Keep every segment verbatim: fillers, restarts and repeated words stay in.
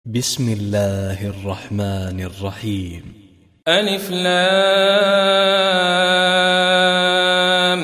بسم الله الرحمن الرحيم. ألف لام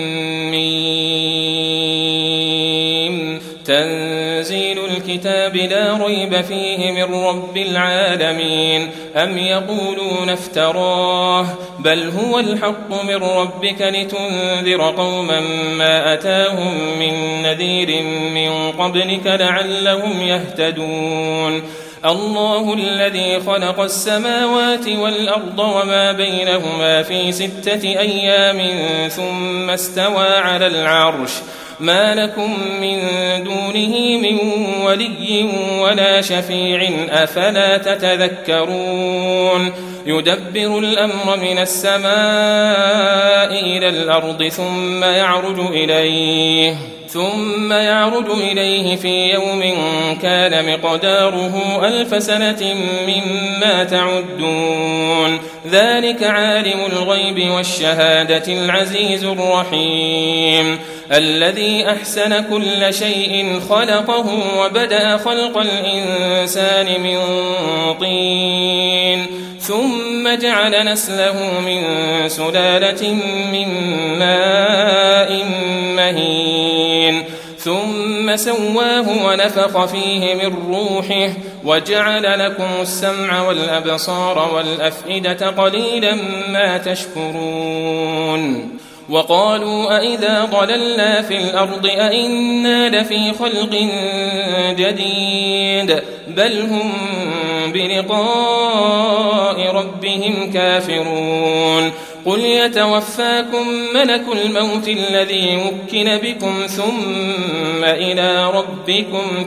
ميم. تنزيل الكتاب لا ريب فيه من رب العالمين. أم يقولون افتراه بل هو الحق من ربك لتنذر قوما ما أتاهم من نذير من قبلك لعلهم يهتدون. الله الذي خلق السماوات والأرض وما بينهما في ستة أيام ثم استوى على العرش ما لكم من دونه من ولي ولا شفيع أفلا تتذكرون. يدبر الأمر من السماء إلى الأرض ثم يعرج إليه ثم يعرج إليه في يوم كان مقداره ألف سنة مما تعدون. ذلك عالم الغيب والشهادة العزيز الرحيم الذي أحسن كل شيء خلقه وبدأ خلق الإنسان من طين ثم جعل نسله من سلالة من ماء مهين ثم سواه ونفخ فيه من روحه وجعل لكم السمع والأبصار والأفئدة قليلا ما تشكرون. وقالوا أئذا ضللنا في الأرض أئنا لفي خلق جديد بل هم بلقاء ربهم كافرون. قل يتوفاكم ملك الموت الذي وكل بكم ثم إلى ربكم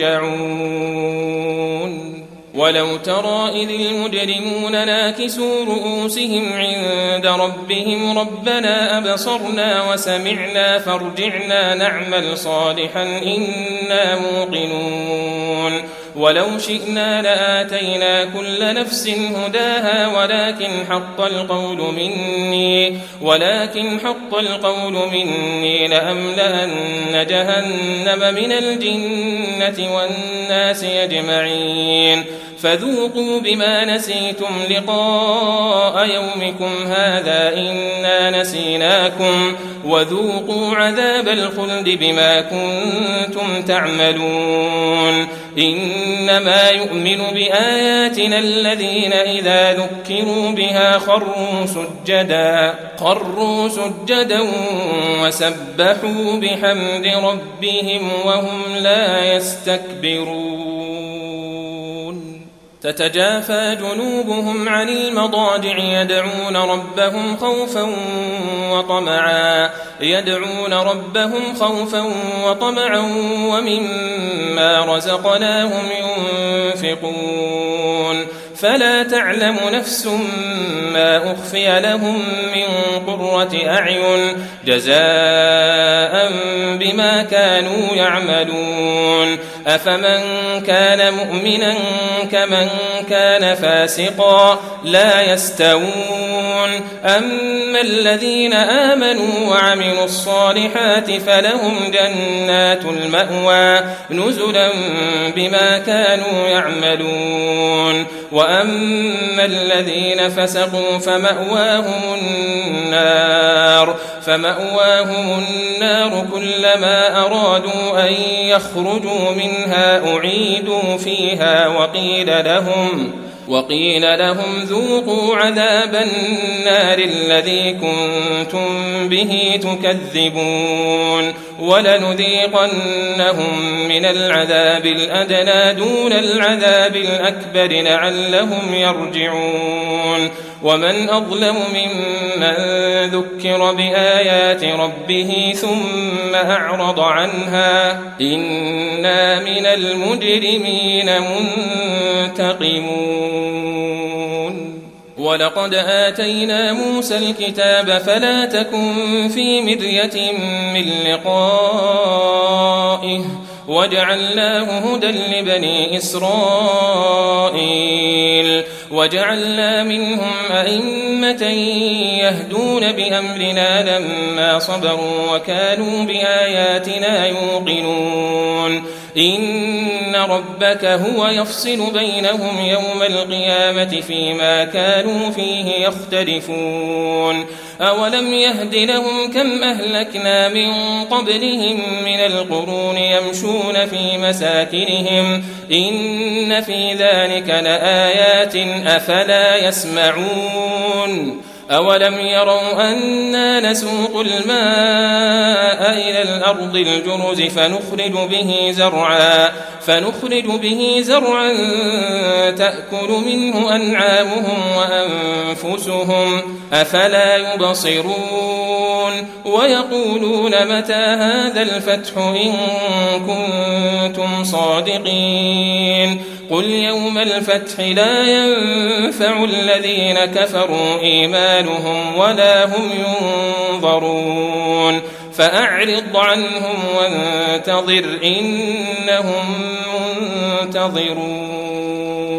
ترجعون. ولو ترى إذ المجرمون ناكسوا رؤوسهم عند ربهم ربنا أبصرنا وسمعنا فارجعنا نعمل صالحا إنا موقنون. ولو شئنا لآتينا كل نفس هداها ولكن حق القول مني ولكن حق القول مني لأملأن جهنم من الجنة والناس أجمعين. فذوقوا بما نسيتم لقاء يومكم هذا إنا نسيناكم وذوقوا عذاب الخلد بما كنتم تعملون. إنما يؤمن بآياتنا الذين إذا ذكروا بها خروا سجدا خروا سجدا وسبحوا بحمد ربهم وهم لا يستكبرون. تتجافى جنوبهم عن المضاجع يدعون ربهم خوفا وطمعا يدعون ربهم خوفا وطمعا ومما رزقناهم ينفقون. فلا تعلم نفس ما أخفي لهم من قرة أعين جزاء بما كانوا يعملون. أفمن كان مؤمنا كمن كان فاسقا لا يستوون. أما الذين آمنوا وعملوا الصالحات فلهم جنات المأوى نزلا بما كانوا يعملون. وأما الذين فسقوا فمأواهم النار فمأواهم النار كلما أرادوا أن يخرجوا منها أعيدوا فيها وقيل لهم وقيل لهم ذوقوا عذاب النار الذي كنتم به تكذبون. ولنذيقنهم من العذاب الأدنى دون العذاب الأكبر لعلهم يرجعون. ومن أظلم ممن ذكر بآيات ربه ثم أعرض عنها إنا من المجرمين منتقمون. ولقد آتينا موسى الكتاب فلا تكن في مرية من لقائه وجعلناه هدى لبني إسرائيل وجعلنا منهم أئمة يهدون بأمرنا لما صبروا وكانوا بآياتنا يوقنون. إن إن ربك هو يفصل بينهم يوم القيامة فيما كانوا فيه يختلفون أولم يهد لهم كم أهلكنا من قبلهم من القرون يمشون في مساكنهم إن في ذلك لآيات أفلا يسمعون أولم يروا أنا نسوق الماء إلى الأرض الجرز فنخرج به زرعا فنخرج به زرعا تأكل منه أنعامهم وأنفسهم أفلا يبصرون ويقولون متى هذا الفتح إن كنتم صادقين قل يوم الفتح لا ينفع الذين كفروا إيمانهم ولا هم ينظرون فأعرض عنهم وانتظر إنهم منتظرون